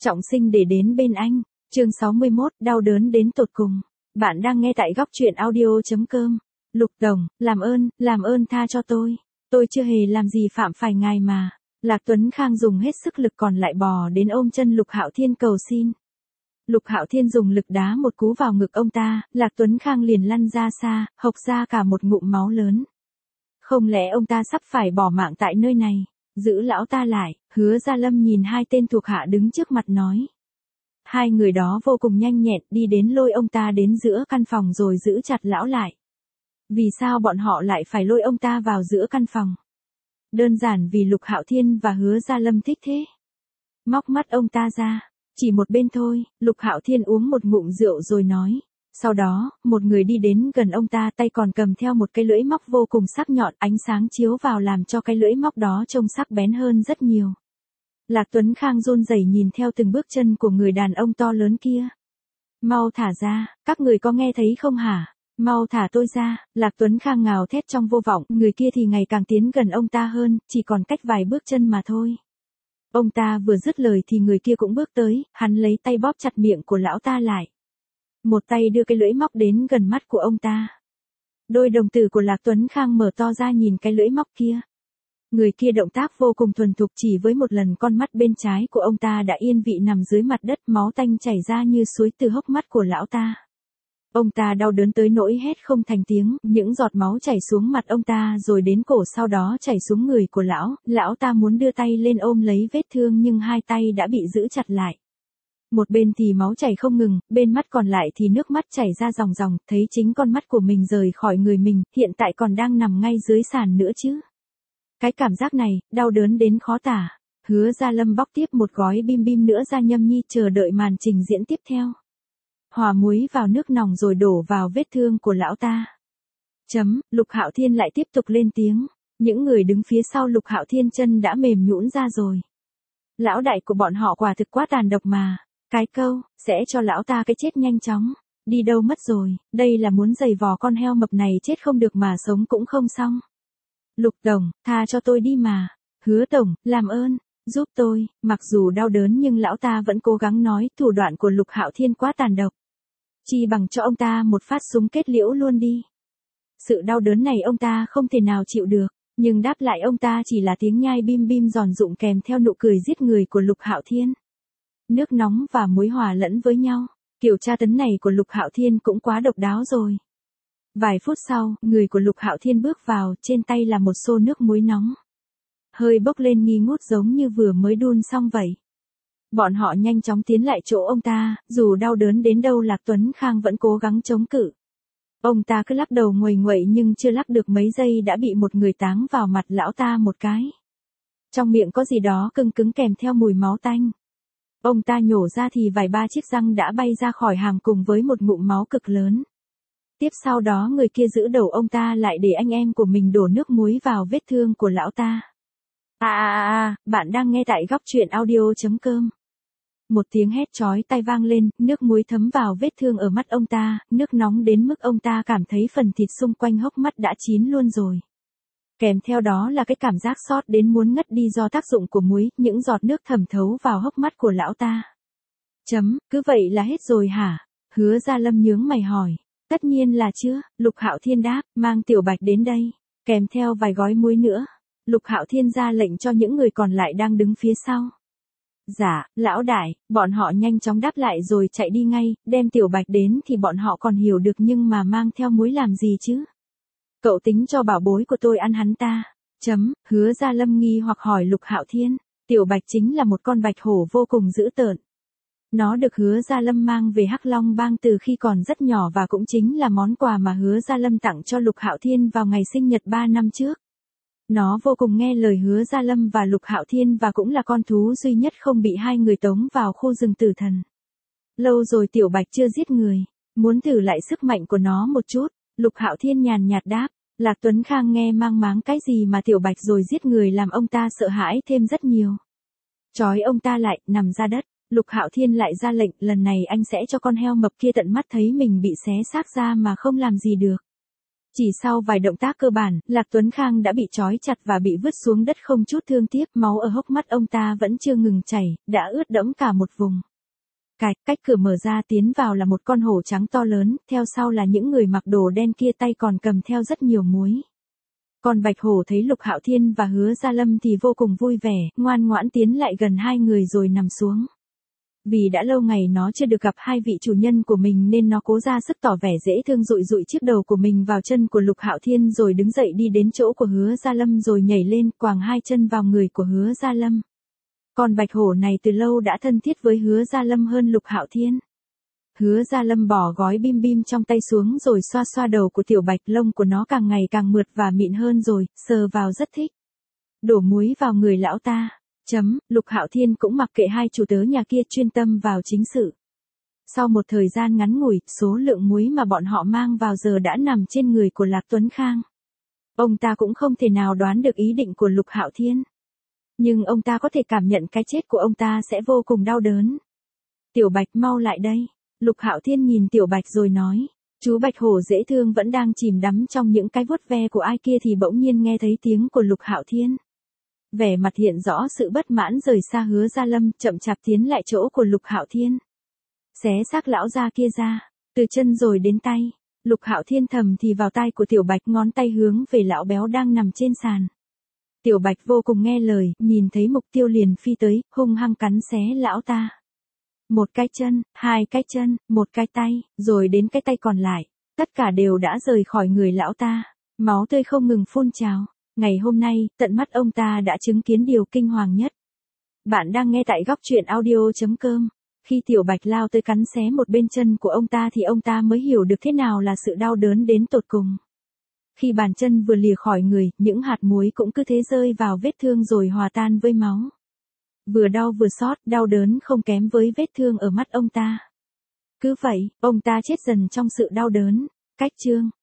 Trọng sinh để đến bên anh. Chương 61, đau đớn đến tột cùng. Bạn đang nghe tại góc truyện audio.com. Lục Đồng, làm ơn tha cho tôi. Tôi chưa hề làm gì phạm phải ngài mà. Lạc Tuấn Khang dùng hết sức lực còn lại bò đến ôm chân Lục Hạo Thiên cầu xin. Lục Hạo Thiên dùng lực đá một cú vào ngực ông ta, Lạc Tuấn Khang liền lăn ra xa, hộc ra cả một ngụm máu lớn. Không lẽ ông ta sắp phải bỏ mạng tại nơi này? Giữ lão ta lại, Hứa Gia Lâm nhìn hai tên thuộc hạ đứng trước mặt nói. Hai người đó vô cùng nhanh nhẹn đi đến lôi ông ta đến giữa căn phòng rồi giữ chặt lão lại. Vì sao bọn họ lại phải lôi ông ta vào giữa căn phòng? Đơn giản vì Lục Hạo Thiên và Hứa Gia Lâm thích thế. Móc mắt ông ta ra, chỉ một bên thôi, Lục Hạo Thiên uống một ngụm rượu rồi nói. Sau đó, một người đi đến gần ông ta, tay còn cầm theo một cái lưỡi móc vô cùng sắc nhọn, ánh sáng chiếu vào làm cho cái lưỡi móc đó trông sắc bén hơn rất nhiều. Lạc Tuấn Khang run rẩy nhìn theo từng bước chân của người đàn ông to lớn kia. Mau thả ra, các người có nghe thấy không hả? Mau thả tôi ra, Lạc Tuấn Khang ngào thét trong vô vọng, người kia thì ngày càng tiến gần ông ta hơn, chỉ còn cách vài bước chân mà thôi. Ông ta vừa dứt lời thì người kia cũng bước tới, hắn lấy tay bóp chặt miệng của lão ta lại. Một tay đưa cái lưỡi móc đến gần mắt của ông ta. Đôi đồng tử của Lạc Tuấn Khang mở to ra nhìn cái lưỡi móc kia. Người kia động tác vô cùng thuần thục, chỉ với một lần con mắt bên trái của ông ta đã yên vị nằm dưới mặt đất, máu tanh chảy ra như suối từ hốc mắt của lão ta. Ông ta đau đớn tới nỗi hét không thành tiếng, những giọt máu chảy xuống mặt ông ta rồi đến cổ, sau đó chảy xuống người của lão ta muốn đưa tay lên ôm lấy vết thương nhưng hai tay đã bị giữ chặt lại. Một bên thì máu chảy không ngừng, bên mắt còn lại thì nước mắt chảy ra ròng ròng, thấy chính con mắt của mình rời khỏi người mình, hiện tại còn đang nằm ngay dưới sàn nữa chứ. Cái cảm giác này, đau đớn đến khó tả. Hứa Gia Lâm bóc tiếp một gói bim bim nữa ra nhâm nhi chờ đợi màn trình diễn tiếp theo. Hòa muối vào nước nòng rồi đổ vào vết thương của lão ta. Lục Hạo Thiên lại tiếp tục lên tiếng. Những người đứng phía sau Lục Hạo Thiên chân đã mềm nhũn ra rồi. Lão đại của bọn họ quả thực quá tàn độc mà. Cái câu, sẽ cho lão ta cái chết nhanh chóng. Đi đâu mất rồi, đây là muốn giày vò con heo mập này chết không được mà sống cũng không xong. Lục Tổng, tha cho tôi đi mà. Hứa Tổng, làm ơn, giúp tôi. Mặc dù đau đớn nhưng lão ta vẫn cố gắng nói, thủ đoạn của Lục Hạo Thiên quá tàn độc. Chi bằng cho ông ta một phát súng kết liễu luôn đi. Sự đau đớn này ông ta không thể nào chịu được, nhưng đáp lại ông ta chỉ là tiếng nhai bim bim giòn rụng kèm theo nụ cười giết người của Lục Hạo Thiên. Nước nóng và muối hòa lẫn với nhau, kiểu tra tấn này của Lục Hạo Thiên cũng quá độc đáo rồi. Vài phút sau, người của Lục Hạo Thiên bước vào, trên tay là một xô nước muối nóng. Hơi bốc lên nghi ngút giống như vừa mới đun xong vậy. Bọn họ nhanh chóng tiến lại chỗ ông ta, dù đau đớn đến đâu Lạc Tuấn Khang vẫn cố gắng chống cự. Ông ta cứ lắc đầu nguầy nguậy nhưng chưa lắc được mấy giây đã bị một người táng vào mặt lão ta một cái. Trong miệng có gì đó cứng cứng kèm theo mùi máu tanh. Ông ta nhổ ra thì vài ba chiếc răng đã bay ra khỏi hàm cùng với một ngụm máu cực lớn. Tiếp sau đó người kia giữ đầu ông ta lại để anh em của mình đổ nước muối vào vết thương của lão ta. Bạn đang nghe tại góc truyện audio.com. Một tiếng hét chói tai vang lên, nước muối thấm vào vết thương ở mắt ông ta, nước nóng đến mức ông ta cảm thấy phần thịt xung quanh hốc mắt đã chín luôn rồi. Kèm theo đó là cái cảm giác sót đến muốn ngất đi do tác dụng của muối, những giọt nước thẩm thấu vào hốc mắt của lão ta. Cứ vậy là hết rồi hả? Hứa Gia Lâm nhướng mày hỏi. Tất nhiên là chưa, Lục Hạo Thiên đáp, mang Tiểu Bạch đến đây, kèm theo vài gói muối nữa. Lục Hạo Thiên ra lệnh cho những người còn lại đang đứng phía sau. Dạ, lão đại, bọn họ nhanh chóng đáp lại rồi chạy đi ngay, đem Tiểu Bạch đến thì bọn họ còn hiểu được nhưng mà mang theo muối làm gì chứ? Cậu tính cho bảo bối của tôi ăn hắn ta. Hứa Gia Lâm nghi hoặc hỏi Lục Hạo Thiên, Tiểu Bạch chính là một con bạch hổ vô cùng dữ tợn. Nó được Hứa Gia Lâm mang về Hắc Long Bang từ khi còn rất nhỏ và cũng chính là món quà mà Hứa Gia Lâm tặng cho Lục Hạo Thiên vào ngày sinh nhật 3 năm trước. Nó vô cùng nghe lời Hứa Gia Lâm và Lục Hạo Thiên và cũng là con thú duy nhất không bị hai người tống vào khu rừng tử thần. Lâu rồi Tiểu Bạch chưa giết người, muốn thử lại sức mạnh của nó một chút. Lục Hạo Thiên nhàn nhạt đáp. Lạc Tuấn Khang nghe mang máng cái gì mà Tiểu Bạch rồi giết người làm ông ta sợ hãi thêm rất nhiều. Trói ông ta lại, nằm ra đất. Lục Hạo Thiên lại ra lệnh, lần này anh sẽ cho con heo mập kia tận mắt thấy mình bị xé xác ra mà không làm gì được. Chỉ sau vài động tác cơ bản, Lạc Tuấn Khang đã bị trói chặt và bị vứt xuống đất không chút thương tiếc, máu ở hốc mắt ông ta vẫn chưa ngừng chảy, đã ướt đẫm cả một vùng. Cách cửa mở ra tiến vào là một con hổ trắng to lớn, theo sau là những người mặc đồ đen kia tay còn cầm theo rất nhiều muối. Còn Bạch Hổ thấy Lục Hạo Thiên và Hứa Gia Lâm thì vô cùng vui vẻ, ngoan ngoãn tiến lại gần hai người rồi nằm xuống. Vì đã lâu ngày nó chưa được gặp hai vị chủ nhân của mình nên nó cố ra sức tỏ vẻ dễ thương dụi dụi chiếc đầu của mình vào chân của Lục Hạo Thiên rồi đứng dậy đi đến chỗ của Hứa Gia Lâm rồi nhảy lên quàng hai chân vào người của Hứa Gia Lâm. Con Bạch Hổ này từ lâu đã thân thiết với Hứa Gia Lâm hơn Lục Hạo Thiên. Hứa Gia Lâm bỏ gói bim bim trong tay xuống rồi xoa xoa đầu của Tiểu Bạch, lông của nó càng ngày càng mượt và mịn hơn rồi, sờ vào rất thích. Đổ muối vào người lão ta. Lục Hạo Thiên cũng mặc kệ hai chủ tớ nhà kia chuyên tâm vào chính sự. Sau một thời gian ngắn ngủi, số lượng muối mà bọn họ mang vào giờ đã nằm trên người của Lạc Tuấn Khang. Ông ta cũng không thể nào đoán được ý định của Lục Hạo Thiên. Nhưng ông ta có thể cảm nhận cái chết của ông ta sẽ vô cùng đau đớn. Tiểu Bạch mau lại đây. Lục Hạo Thiên nhìn Tiểu Bạch rồi nói. Chú Bạch Hổ dễ thương vẫn đang chìm đắm trong những cái vuốt ve của ai kia thì bỗng nhiên nghe thấy tiếng của Lục Hạo Thiên. Vẻ mặt hiện rõ sự bất mãn rời xa Hứa Gia Lâm, chậm chạp tiến lại chỗ của Lục Hạo Thiên. Xé xác lão gia kia ra, từ chân rồi đến tay. Lục Hạo Thiên thầm thì vào tai của Tiểu Bạch, ngón tay hướng về lão béo đang nằm trên sàn. Tiểu Bạch vô cùng nghe lời, nhìn thấy mục tiêu liền phi tới, hung hăng cắn xé lão ta. Một cái chân, hai cái chân, một cái tay, rồi đến cái tay còn lại. Tất cả đều đã rời khỏi người lão ta. Máu tươi không ngừng phun trào. Ngày hôm nay, tận mắt ông ta đã chứng kiến điều kinh hoàng nhất. Bạn đang nghe tại góc truyện audio.com. Khi Tiểu Bạch lao tới cắn xé một bên chân của ông ta thì ông ta mới hiểu được thế nào là sự đau đớn đến tột cùng. Khi bàn chân vừa lìa khỏi người, những hạt muối cũng cứ thế rơi vào vết thương rồi hòa tan với máu. Vừa đau vừa xót, đau đớn không kém với vết thương ở mắt ông ta. Cứ vậy, ông ta chết dần trong sự đau đớn. Cách chương